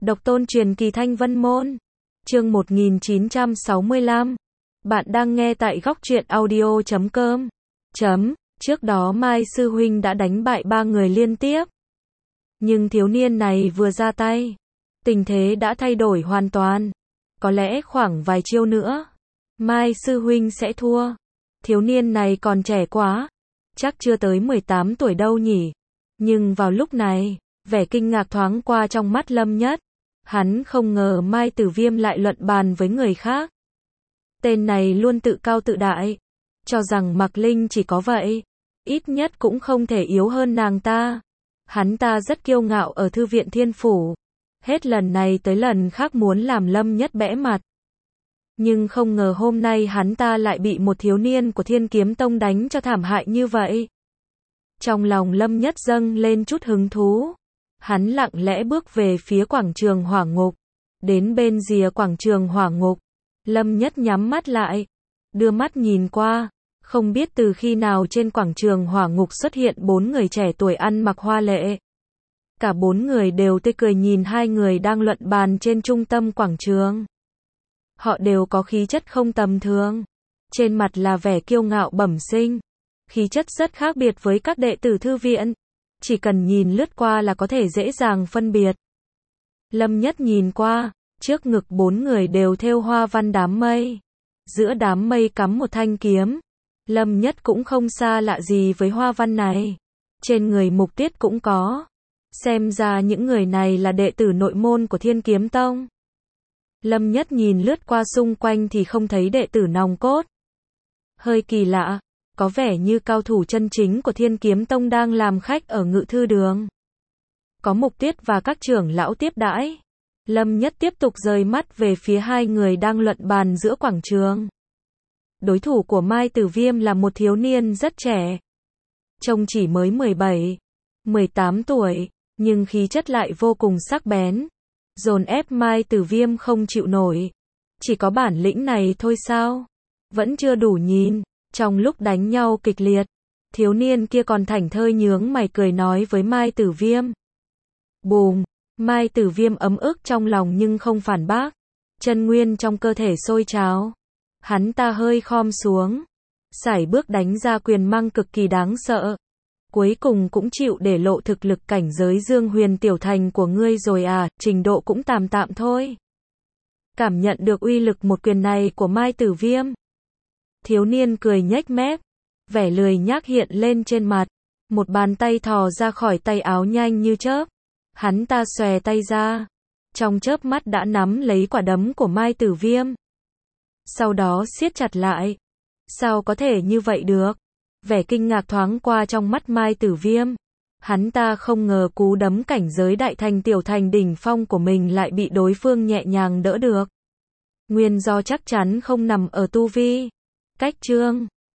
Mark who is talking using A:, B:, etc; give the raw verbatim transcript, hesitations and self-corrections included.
A: Độc tôn truyền kỳ Thanh Vân Môn. Chương một nghìn chín trăm sáu mươi lăm. Bạn đang nghe tại góc truyện audio chấm com. Chấm. Trước đó Mai Sư Huynh đã đánh bại ba người liên tiếp. Nhưng thiếu niên này vừa ra tay, tình thế đã thay đổi hoàn toàn. Có lẽ khoảng vài chiêu nữa, Mai Sư Huynh sẽ thua. Thiếu niên này còn trẻ quá, chắc chưa tới mười tám tuổi đâu nhỉ. Nhưng vào lúc này, vẻ kinh ngạc thoáng qua trong mắt Lâm Nhất. Hắn không ngờ Mai Tử Viêm lại luận bàn với người khác. Tên này luôn tự cao tự đại, cho rằng Mạc Linh chỉ có vậy, ít nhất cũng không thể yếu hơn nàng ta. Hắn ta rất kiêu ngạo ở thư viện Thiên Phủ, hết lần này tới lần khác muốn làm Lâm Nhất bẽ mặt. Nhưng không ngờ hôm nay hắn ta lại bị một thiếu niên của Thiên Kiếm Tông đánh cho thảm hại như vậy. Trong lòng Lâm Nhất dâng lên chút hứng thú. Hắn lặng lẽ bước về phía quảng trường hỏa ngục. Đến bên rìa quảng trường hỏa ngục, Lâm Nhất nhắm mắt lại, đưa mắt nhìn qua. Không biết từ khi nào trên quảng trường hỏa ngục xuất hiện bốn người trẻ tuổi ăn mặc hoa lệ. Cả bốn người đều tươi cười nhìn hai người đang luận bàn trên trung tâm quảng trường. Họ đều có khí chất không tầm thường. Trên mặt là vẻ kiêu ngạo bẩm sinh. Khí chất rất khác biệt với các đệ tử thư viện. Chỉ cần nhìn lướt qua là có thể dễ dàng phân biệt. Lâm Nhất nhìn qua, trước ngực bốn người đều thêu hoa văn đám mây. Giữa đám mây cắm một thanh kiếm. Lâm Nhất cũng không xa lạ gì với hoa văn này. Trên người Mục Tiết cũng có. Xem ra những người này là đệ tử nội môn của Thiên Kiếm Tông. Lâm Nhất nhìn lướt qua xung quanh thì không thấy đệ tử nòng cốt. Hơi kỳ lạ. Có vẻ như cao thủ chân chính của Thiên Kiếm Tông đang làm khách ở Ngự Thư Đường. Có Mục Tiết và các trưởng lão tiếp đãi. Lâm Nhất tiếp tục rời mắt về phía hai người đang luận bàn giữa quảng trường. Đối thủ của Mai Tử Viêm là một thiếu niên rất trẻ. Trông chỉ mới mười bảy, mười tám tuổi, nhưng khí chất lại vô cùng sắc bén. Dồn ép Mai Tử Viêm không chịu nổi. Chỉ có bản lĩnh này thôi sao? Vẫn chưa đủ nhìn. Trong lúc đánh nhau kịch liệt, thiếu niên kia còn thảnh thơi nhướng mày cười nói với Mai Tử Viêm. Bùm, Mai Tử Viêm ấm ức trong lòng nhưng không phản bác. Chân nguyên trong cơ thể sôi trào. Hắn ta hơi khom xuống, sải bước đánh ra quyền mang cực kỳ đáng sợ. Cuối cùng cũng chịu để lộ thực lực cảnh giới Dương Huyền Tiểu Thành của ngươi rồi à, trình độ cũng tạm tạm thôi. Cảm nhận được uy lực một quyền này của Mai Tử Viêm. Thiếu niên cười nhếch mép, vẻ lười nhác hiện lên trên mặt, một bàn tay thò ra khỏi tay áo nhanh như chớp. Hắn ta xòe tay ra, trong chớp mắt đã nắm lấy quả đấm của Mai Tử Viêm. Sau đó siết chặt lại. Sao có thể như vậy được? Vẻ kinh ngạc thoáng qua trong mắt Mai Tử Viêm. Hắn ta không ngờ cú đấm cảnh giới đại thành tiểu thành đỉnh phong của mình lại bị đối phương nhẹ nhàng đỡ được. Nguyên do chắc chắn không nằm ở tu vi, cách chương,